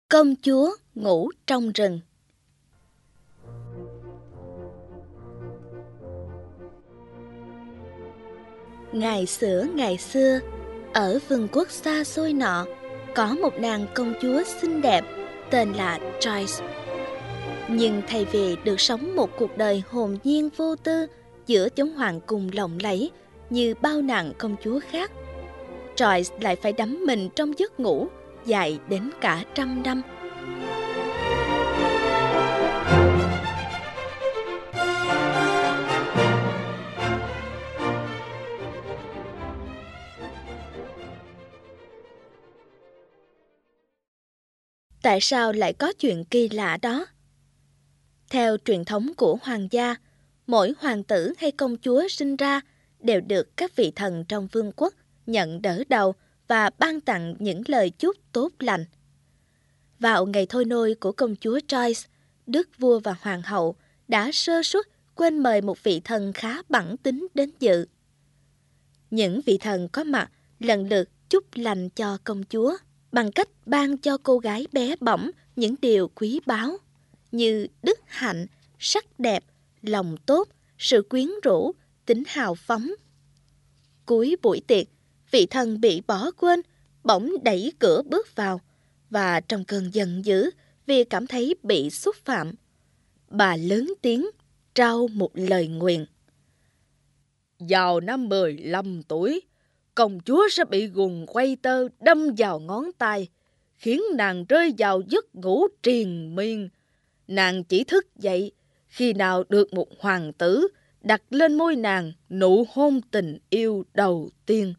Công chúa ngủ trong rừng. Ngày xưa, ở vương quốc xa xôi nọ, có một nàng công chúa xinh đẹp tên là Joyce. Nhưng thay vì được sống một cuộc đời hồn nhiên vô tư giữa chốn hoàng cung lộng lẫy như bao nàng công chúa khác, Joyce lại phải đắm mình trong giấc ngủ dài đến cả 100 năm. Tại sao lại có chuyện kỳ lạ đó? Theo truyền thống của hoàng gia, mỗi hoàng tử hay công chúa sinh ra đều được các vị thần trong vương quốc nhận đỡ đầu và ban tặng những lời chúc tốt lành. Vào ngày thôi nôi của công chúa Joyce, đức vua và hoàng hậu đã sơ suất quên mời một vị thần khá bẵng tính đến dự. Những vị thần có mặt lần lượt chúc lành cho công chúa bằng cách ban cho cô gái bé bỏng những điều quý báu như đức hạnh, sắc đẹp, lòng tốt, sự quyến rũ, tính hào phóng. Cuối buổi tiệc, vị thần bị bỏ quên, bỗng đẩy cửa bước vào và trong cơn giận dữ vì cảm thấy bị xúc phạm, bà lớn tiếng trao một lời nguyền. Vào năm 15 tuổi, công chúa sẽ bị guồng quay tơ đâm vào ngón tay, khiến nàng rơi vào giấc ngủ triền miên. Nàng chỉ thức dậy khi nào được một hoàng tử đặt lên môi nàng nụ hôn tình yêu đầu tiên.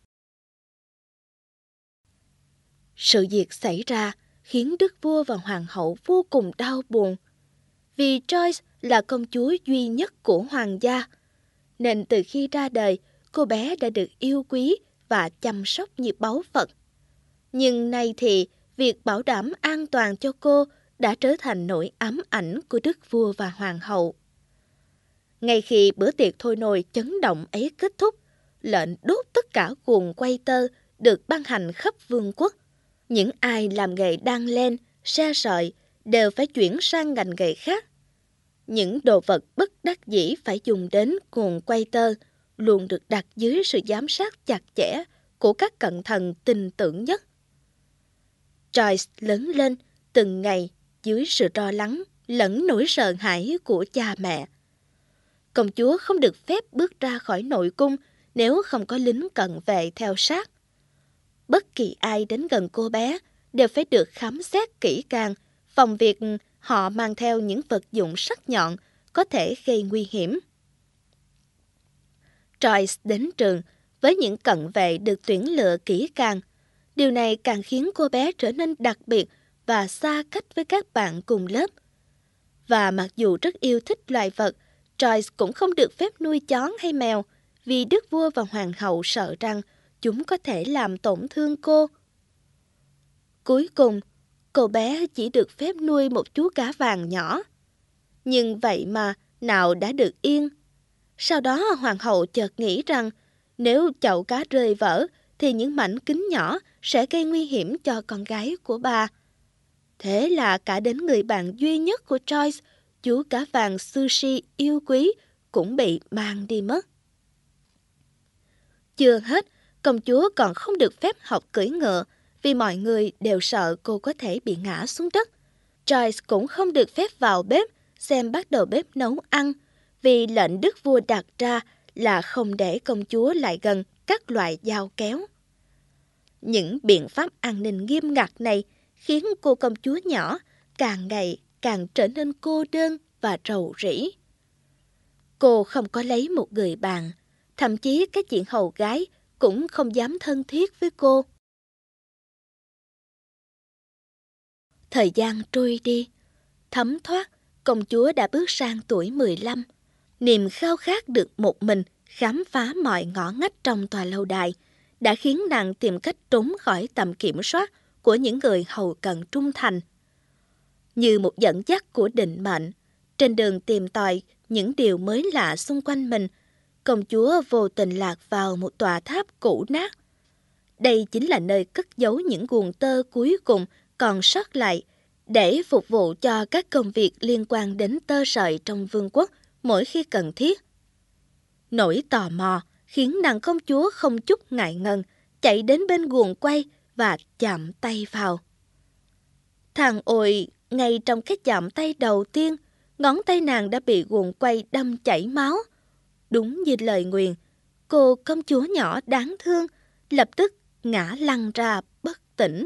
Sự việc xảy ra khiến đức vua và hoàng hậu vô cùng đau buồn. Vì Joyce là công chúa duy nhất của hoàng gia, nên từ khi ra đời, cô bé đã được yêu quý và chăm sóc như báu vật. Nhưng nay thì việc bảo đảm an toàn cho cô đã trở thành nỗi ám ảnh của đức vua và hoàng hậu. Ngay khi bữa tiệc thôi nôi chấn động ấy kết thúc, lệnh đốt tất cả guồng quay tơ được ban hành khắp vương quốc. Những ai làm nghề đan len, se sợi đều phải chuyển sang ngành nghề khác. Những đồ vật bất đắc dĩ phải dùng đến guồng quay tơ luôn được đặt dưới sự giám sát chặt chẽ của các cận thần tin tưởng nhất. Joyce lớn lên từng ngày dưới sự lo lắng lẫn nỗi sợ hãi của cha mẹ. Công chúa không được phép bước ra khỏi nội cung nếu không có lính cận vệ theo sát. Bất kỳ ai đến gần cô bé đều phải được khám xét kỹ càng, phòng việc họ mang theo những vật dụng sắc nhọn có thể gây nguy hiểm. Joyce đến trường với những cận vệ được tuyển lựa kỹ càng. Điều này càng khiến cô bé trở nên đặc biệt và xa cách với các bạn cùng lớp. Và mặc dù rất yêu thích loài vật, Joyce cũng không được phép nuôi chó hay mèo vì đức vua và hoàng hậu sợ rằng chúng có thể làm tổn thương cô. Cuối cùng, cô bé chỉ được phép nuôi một chú cá vàng nhỏ. Nhưng vậy mà nào đã được yên. Sau đó hoàng hậu chợt nghĩ rằng nếu chậu cá rơi vỡ thì những mảnh kính nhỏ sẽ gây nguy hiểm cho con gái của bà. Thế là cả đến người bạn duy nhất của Joyce, chú cá vàng Sushi yêu quý, cũng bị mang đi mất. Chưa hết, công chúa còn không được phép học cưỡi ngựa vì mọi người đều sợ cô có thể bị ngã xuống đất. Joyce cũng không được phép vào bếp xem bác đầu bếp nấu ăn vì lệnh đức vua đặt ra là không để công chúa lại gần các loại dao kéo. Những biện pháp an ninh nghiêm ngặt này khiến cô công chúa nhỏ càng ngày càng trở nên cô đơn và rầu rĩ. Cô không có lấy một người bạn, thậm chí các chị hầu gái cũng không dám thân thiết với cô. Thời gian trôi đi, thấm thoát, công chúa đã bước sang tuổi 15. Niềm khao khát được một mình khám phá mọi ngõ ngách trong tòa lâu đài đã khiến nàng tìm cách trốn khỏi tầm kiểm soát của những người hầu cận trung thành. Như một dẫn dắt của định mệnh, trên đường tìm tòi những điều mới lạ xung quanh mình, công chúa vô tình lạc vào một tòa tháp cũ nát. Đây chính là nơi cất giấu những guồng tơ cuối cùng còn sót lại để phục vụ cho các công việc liên quan đến tơ sợi trong vương quốc mỗi khi cần thiết. Nỗi tò mò khiến nàng công chúa không chút ngại ngần chạy đến bên guồng quay và chạm tay vào. Thằng ôi, ngay trong cái chạm tay đầu tiên, ngón tay nàng đã bị guồng quay đâm chảy máu. Đúng như lời nguyền, cô công chúa nhỏ đáng thương lập tức ngã lăn ra bất tỉnh.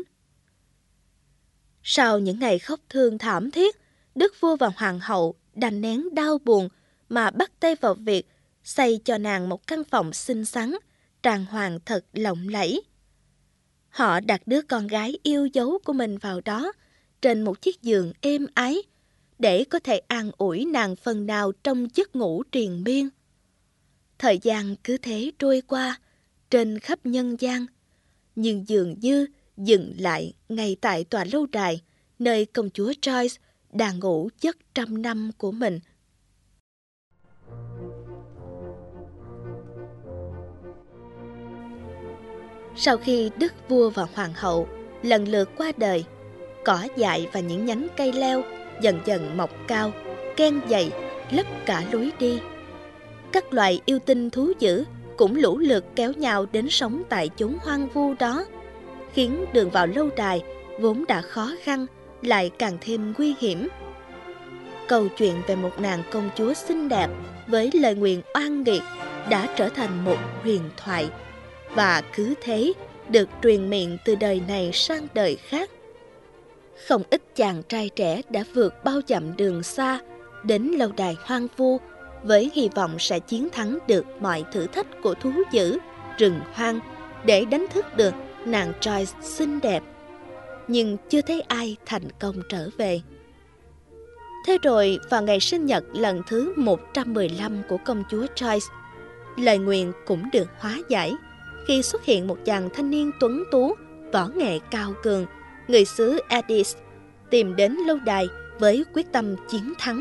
Sau những ngày khóc thương thảm thiết, đức vua và hoàng hậu đành nén đau buồn mà bắt tay vào việc xây cho nàng một căn phòng xinh xắn, tràng hoàng thật lộng lẫy. Họ đặt đứa con gái yêu dấu của mình vào đó, trên một chiếc giường êm ái, để có thể an ủi nàng phần nào trong giấc ngủ triền miên. Thời gian cứ thế trôi qua, trên khắp nhân gian, nhưng dường như dừng lại ngay tại tòa lâu đài, nơi công chúa Joyce đang ngủ giấc 100 năm của mình. Sau khi đức vua và hoàng hậu lần lượt qua đời, cỏ dại và những nhánh cây leo dần dần mọc cao, ken dày, lấp cả lối đi. Các loài yêu tinh thú dữ cũng lũ lượt kéo nhau đến sống tại chốn hoang vu đó, khiến đường vào lâu đài vốn đã khó khăn lại càng thêm nguy hiểm. Câu chuyện về một nàng công chúa xinh đẹp với lời nguyền oan nghiệt đã trở thành một huyền thoại, và cứ thế được truyền miệng từ đời này sang đời khác. Không ít chàng trai trẻ đã vượt bao dặm đường xa đến lâu đài hoang vu với hy vọng sẽ chiến thắng được mọi thử thách của thú dữ, rừng hoang để đánh thức được nàng Joyce xinh đẹp. Nhưng chưa thấy ai thành công trở về. Thế rồi vào ngày sinh nhật lần thứ 115 của công chúa Joyce, lời nguyền cũng được hóa giải khi xuất hiện một chàng thanh niên tuấn tú, võ nghệ cao cường, người xứ Addis, tìm đến lâu đài với quyết tâm chiến thắng.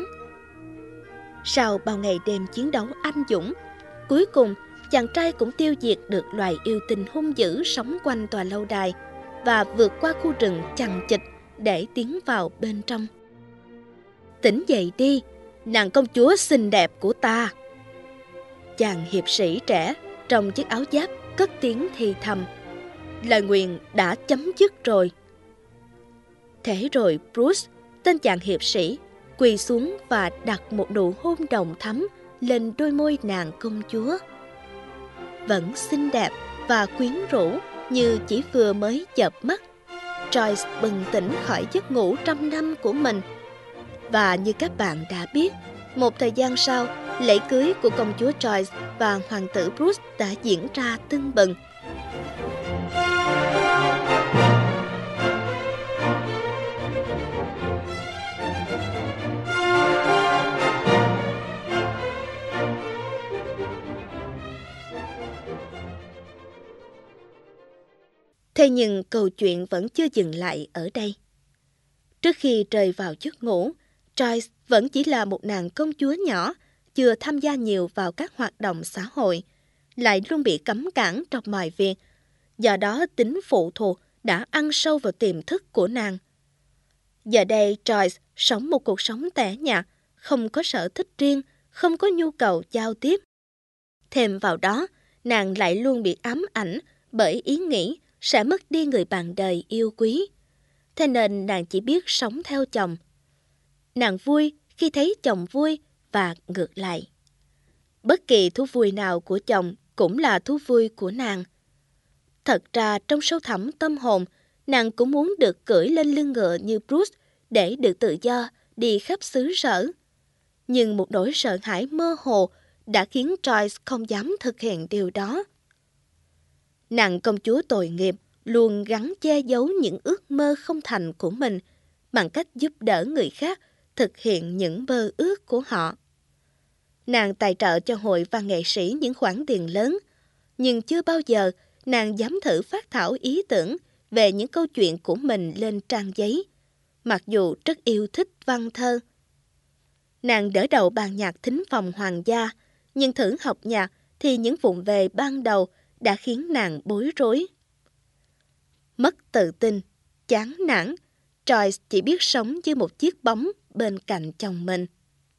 Sau bao ngày đêm chiến đấu anh dũng, cuối cùng chàng trai cũng tiêu diệt được loài yêu tinh hung dữ sống quanh tòa lâu đài và vượt qua khu rừng chằng chịt để tiến vào bên trong. Tỉnh dậy đi, nàng công chúa xinh đẹp của ta. Chàng hiệp sĩ trẻ trong chiếc áo giáp cất tiếng thì thầm. Lời nguyền đã chấm dứt rồi. Thế rồi Bruce, tên chàng hiệp sĩ, quỳ xuống và đặt một nụ hôn nồng thắm lên đôi môi nàng công chúa. Vẫn xinh đẹp và quyến rũ như chỉ vừa mới chợp mắt, Joyce bừng tỉnh khỏi giấc ngủ 100 năm của mình. Và như các bạn đã biết, một thời gian sau, lễ cưới của công chúa Joyce và hoàng tử Bruce đã diễn ra tưng bừng. Thế nhưng câu chuyện vẫn chưa dừng lại ở đây. Trước khi rơi vào giấc ngủ, Joyce vẫn chỉ là một nàng công chúa nhỏ, chưa tham gia nhiều vào các hoạt động xã hội, lại luôn bị cấm cản trong mọi việc. Do đó tính phụ thuộc đã ăn sâu vào tiềm thức của nàng. Giờ đây Joyce sống một cuộc sống tẻ nhạt, không có sở thích riêng, không có nhu cầu giao tiếp. Thêm vào đó, nàng lại luôn bị ám ảnh bởi ý nghĩ sẽ mất đi người bạn đời yêu quý. Thế nên nàng chỉ biết sống theo chồng. Nàng vui khi thấy chồng vui và ngược lại. Bất kỳ thú vui nào của chồng cũng là thú vui của nàng. Thật ra trong sâu thẳm tâm hồn, nàng cũng muốn được cưỡi lên lưng ngựa như Bruce để được tự do đi khắp xứ sở. Nhưng một nỗi sợ hãi mơ hồ đã khiến Joyce không dám thực hiện điều đó. Nàng công chúa tội nghiệp luôn gắng che giấu những ước mơ không thành của mình bằng cách giúp đỡ người khác thực hiện những mơ ước của họ. Nàng tài trợ cho hội văn nghệ sĩ những khoản tiền lớn, nhưng chưa bao giờ nàng dám thử phát thảo ý tưởng về những câu chuyện của mình lên trang giấy, mặc dù rất yêu thích văn thơ. Nàng đỡ đầu ban nhạc thính phòng hoàng gia, nhưng thử học nhạc thì những vụng về ban đầu đã khiến nàng bối rối. Mất tự tin, chán nản, Joyce chỉ biết sống như một chiếc bóng bên cạnh chồng mình.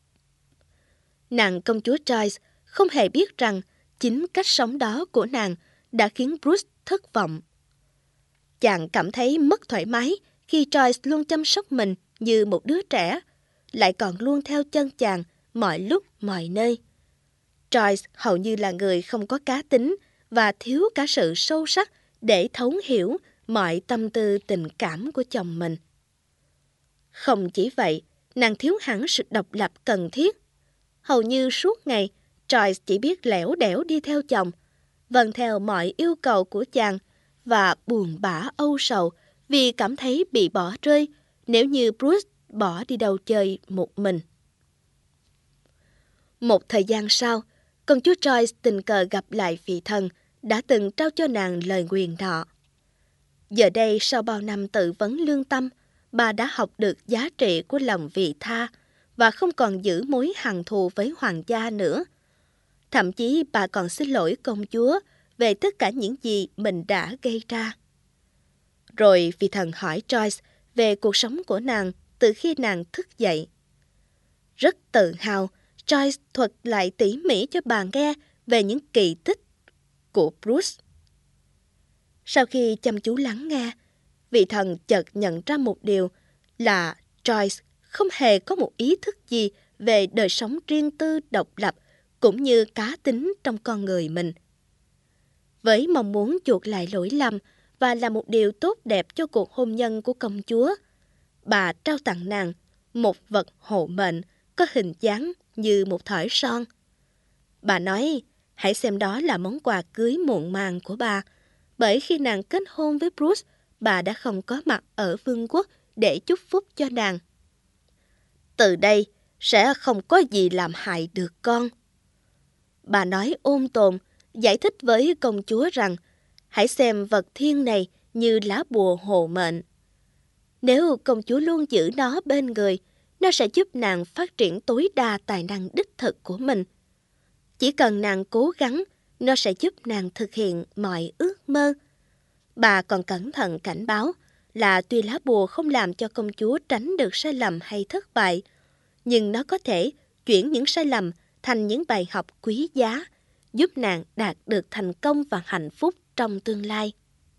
Nàng công chúa Joyce không hề biết rằng chính cách sống đó của nàng đã khiến Bruce thất vọng. Chàng cảm thấy mất thoải mái khi Joyce luôn chăm sóc mình như một đứa trẻ, lại còn luôn theo chân chàng mọi lúc mọi nơi. Joyce hầu như là người không có cá tính và thiếu cả sự sâu sắc để thấu hiểu mọi tâm tư tình cảm của chồng mình. Không chỉ vậy, nàng thiếu hẳn sự độc lập cần thiết. Hầu như suốt ngày, Joyce chỉ biết lẻo đẻo đi theo chồng, vâng theo mọi yêu cầu của chàng và buồn bã âu sầu vì cảm thấy bị bỏ rơi nếu như Bruce bỏ đi đâu chơi một mình. Một thời gian sau, công chúa Joyce tình cờ gặp lại vị thần đã từng trao cho nàng lời nguyền nọ. Giờ đây, sau bao năm tự vấn lương tâm, bà đã học được giá trị của lòng vị tha và không còn giữ mối hằn thù với hoàng gia nữa. Thậm chí bà còn xin lỗi công chúa về tất cả những gì mình đã gây ra. Rồi vị thần hỏi Joyce về cuộc sống của nàng từ khi nàng thức dậy. Rất tự hào, Joyce thuật lại tỉ mỉ cho bà nghe về những kỳ tích của Bruce. Sau khi chăm chú lắng nghe, vị thần chợt nhận ra một điều là Joyce không hề có một ý thức gì về đời sống riêng tư độc lập cũng như cá tính trong con người mình. Với mong muốn chuộc lại lỗi lầm và là một điều tốt đẹp cho cuộc hôn nhân của công chúa, bà trao tặng nàng một vật hộ mệnh có hình dáng như một thỏi son. Bà nói, hãy xem đó là món quà cưới muộn màng của bà, bởi khi nàng kết hôn với Bruce, bà đã không có mặt ở vương quốc để chúc phúc cho nàng. Từ đây, sẽ không có gì làm hại được con. Bà nói ôn tồn, giải thích với công chúa rằng hãy xem vật thiêng này như lá bùa hộ mệnh. Nếu công chúa luôn giữ nó bên người, nó sẽ giúp nàng phát triển tối đa tài năng đích thực của mình. Chỉ cần nàng cố gắng, nó sẽ giúp nàng thực hiện mọi ước mơ. Bà còn cẩn thận cảnh báo là tuy lá bùa không làm cho công chúa tránh được sai lầm hay thất bại, nhưng nó có thể chuyển những sai lầm thành những bài học quý giá, giúp nàng đạt được thành công và hạnh phúc trong tương lai.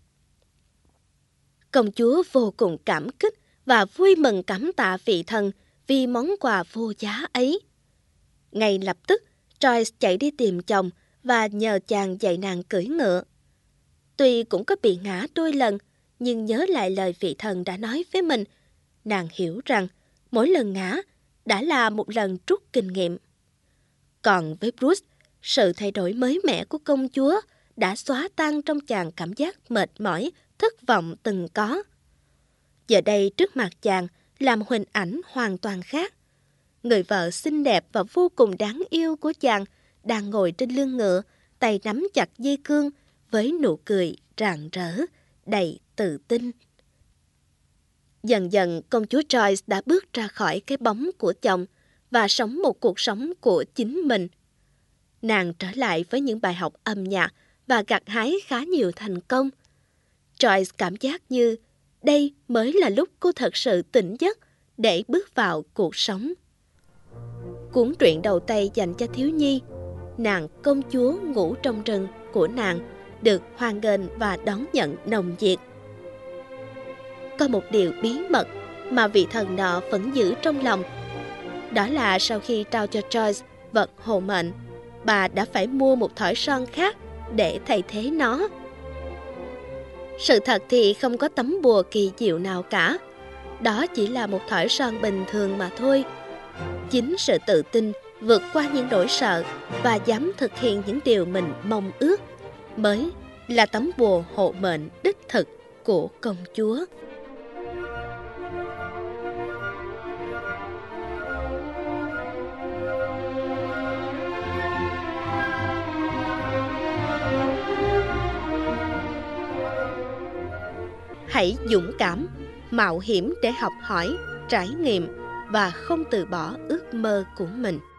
Công chúa vô cùng cảm kích và vui mừng cảm tạ vị thần vì món quà vô giá ấy. Ngay lập tức, Joyce chạy đi tìm chồng và nhờ chàng dạy nàng cưỡi ngựa. Tuy cũng có bị ngã đôi lần, nhưng nhớ lại lời vị thần đã nói với mình, nàng hiểu rằng mỗi lần ngã đã là một lần rút kinh nghiệm. Còn với Bruce, sự thay đổi mới mẻ của công chúa đã xóa tan trong chàng cảm giác mệt mỏi, thất vọng từng có. Giờ đây trước mặt chàng là một hình ảnh hoàn toàn khác. Người vợ xinh đẹp và vô cùng đáng yêu của chàng đang ngồi trên lưng ngựa, tay nắm chặt dây cương với nụ cười rạng rỡ, đầy tự tin. Dần dần công chúa Joyce đã bước ra khỏi cái bóng của chồng và sống một cuộc sống của chính mình. Nàng trở lại với những bài học âm nhạc và gặt hái khá nhiều thành công. Joyce cảm giác như đây mới là lúc cô thật sự tỉnh giấc để bước vào cuộc sống. Cuốn truyện đầu tay dành cho thiếu nhi, Nàng công chúa ngủ trong rừng của nàng được hoan nghênh và đón nhận nồng nhiệt. Có một điều bí mật mà vị thần nọ vẫn giữ trong lòng. Đó là sau khi trao cho Joyce vật hộ mệnh, bà đã phải mua một thỏi son khác để thay thế nó. Sự thật thì không có tấm bùa kỳ diệu nào cả. Đó chỉ là một thỏi son bình thường mà thôi. Chính sự tự tin vượt qua những nỗi sợ và dám thực hiện những điều mình mong ước mới là tấm bùa hộ mệnh đích thực của công chúa. Hãy dũng cảm, mạo hiểm để học hỏi, trải nghiệm và không từ bỏ ước mơ của mình.